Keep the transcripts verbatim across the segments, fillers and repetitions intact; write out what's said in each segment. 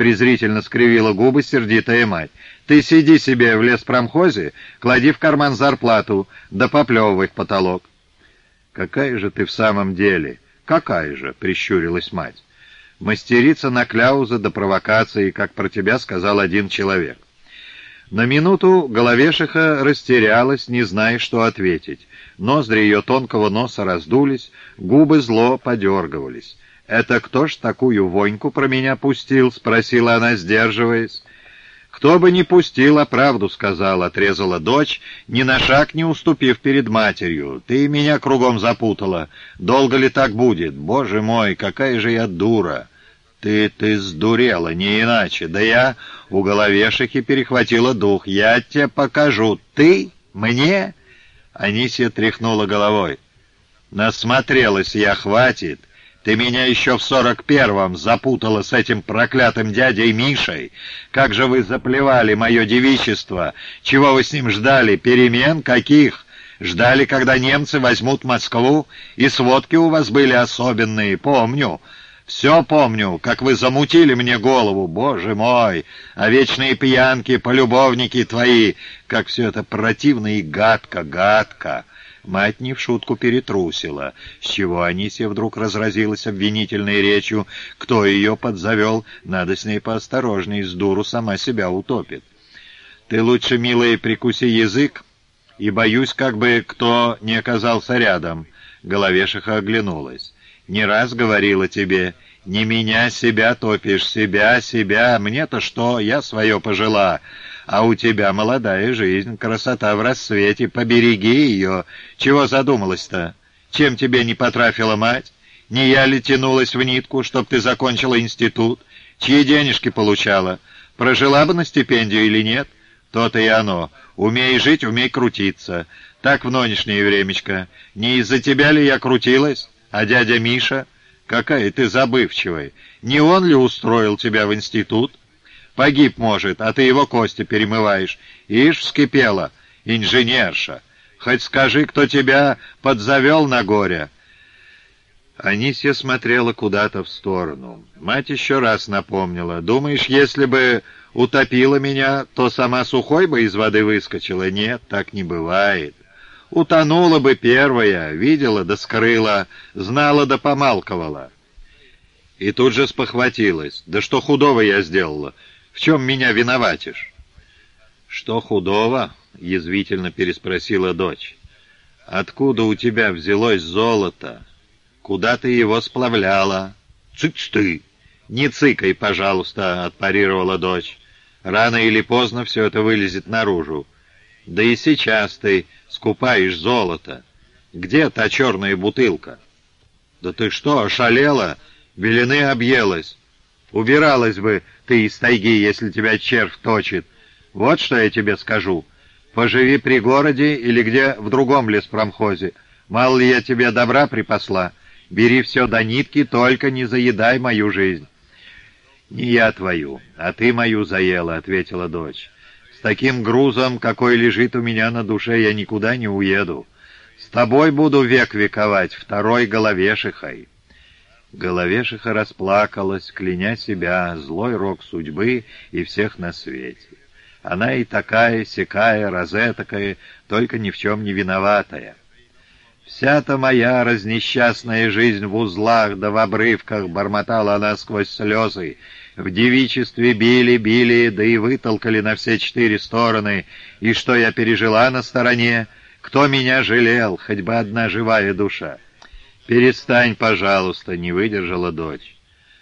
презрительно скривила губы сердитая мать. «Ты сиди себе в леспромхозе, клади в карман зарплату, да поплевывай в потолок». «Какая же ты в самом деле?» «Какая же?» — прищурилась мать. «Мастерица на кляузы до провокации, как про тебя сказал один человек». На минуту головешиха растерялась, не зная, что ответить. Ноздри ее тонкого носа раздулись, губы зло подергивались. «Это кто ж такую воньку про меня пустил?» — спросила она, сдерживаясь. «Кто бы ни пустил, а правду сказал», — отрезала дочь, ни на шаг не уступив перед матерью. «Ты меня кругом запутала. Долго ли так будет? Боже мой, какая же я дура!» «Ты, ты сдурела, не иначе. Да я у головешихи перехватила дух. Я тебе покажу. Ты? Мне?» Анисья тряхнула головой. «Насмотрелась я, хватит. Ты меня еще в сорок первом запутала с этим проклятым дядей Мишей. Как же вы заплевали мое девичество? Чего вы с ним ждали? Перемен? Каких? Ждали, когда немцы возьмут Москву? И сводки у вас были особенные, помню. Все помню, как вы замутили мне голову, боже мой, а вечные пьянки, полюбовники твои, как все это противно и гадко, гадко». Мать не в шутку перетрусила, с чего Анисья вдруг разразилась обвинительной речью. Кто ее подзавел, надо с ней поосторожней, с дуру сама себя утопит. «Ты лучше, милая, прикуси язык, и боюсь, как бы кто не оказался рядом». Головешиха оглянулась. «Не раз говорила тебе, не меня, себя топишь, себя, себя, мне-то что, я свое пожила». А у тебя молодая жизнь, красота в рассвете, побереги ее. Чего задумалась-то? Чем тебе не потрафила мать? Не я ли тянулась в нитку, чтоб ты закончила институт? Чьи денежки получала? Прожила бы на стипендию или нет? То-то и оно. Умей жить, умей крутиться. Так в нынешнее времечко. Не из-за тебя ли я крутилась? А дядя Миша? Какая ты забывчивая. Не он ли устроил тебя в институт? Погиб, может, а ты его кости перемываешь. Ишь, вскипела, инженерша. Хоть скажи, кто тебя подзавел на горе». Анисья смотрела куда-то в сторону. Мать еще раз напомнила. «Думаешь, если бы утопила меня, то сама сухой бы из воды выскочила? Нет, так не бывает. Утонула бы первая, видела да скрыла, знала да помалковала». И тут же спохватилась. «Да что худого я сделала? В чем меня виноватишь?» «Что худого?» — язвительно переспросила дочь. «Откуда у тебя взялось золото? Куда ты его сплавляла?» «Цыц ты!» «Не цыкай, пожалуйста», — отпарировала дочь. «Рано или поздно все это вылезет наружу. Да и сейчас ты скупаешь золото. Где та черная бутылка?» «Да ты что, ошалела? Белины объелась. Убиралась бы ты из тайги, если тебя червь точит. Вот что я тебе скажу. Поживи при городе или где в другом леспромхозе. Мало ли я тебе добра припасла. Бери все до нитки, только не заедай мою жизнь». «Не я твою, а ты мою заела», — ответила дочь. «С таким грузом, какой лежит у меня на душе, я никуда не уеду. С тобой буду век вековать, второй головешихой». Головешиха расплакалась, кляня себя, злой рок судьбы и всех на свете. Она и такая, сякая, розетакая, только ни в чем не виноватая. «Вся-то моя разнесчастная жизнь в узлах да в обрывках», — бормотала она сквозь слезы. «В девичестве били, били, да и вытолкали на все четыре стороны. И что я пережила на стороне? Кто меня жалел? Хоть бы одна живая душа». «Перестань, пожалуйста», — не выдержала дочь.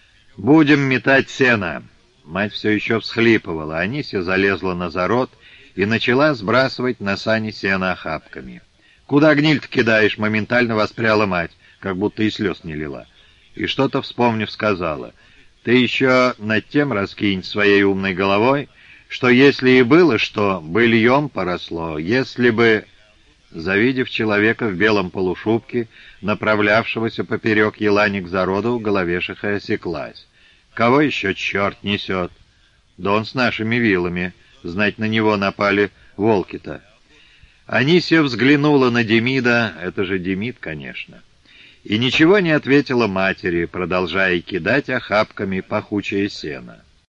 «Будем метать сено». Мать все еще всхлипывала. Анисья залезла на зарод и начала сбрасывать на сани сено охапками. «Куда гниль-то кидаешь?» — моментально воспряла мать, как будто и слез не лила. И что-то, вспомнив, сказала. «Ты еще над тем раскинь своей умной головой, что если и было что, быльем поросло, если бы...» Завидев человека в белом полушубке, направлявшегося поперек елани к зароду, головешиха осеклась. «Кого еще черт несет?» «Да он с нашими вилами. Знать, на него напали волки-то». Анисья взглянула на Демида, это же Демид, конечно, и ничего не ответила матери, продолжая кидать охапками пахучее сено.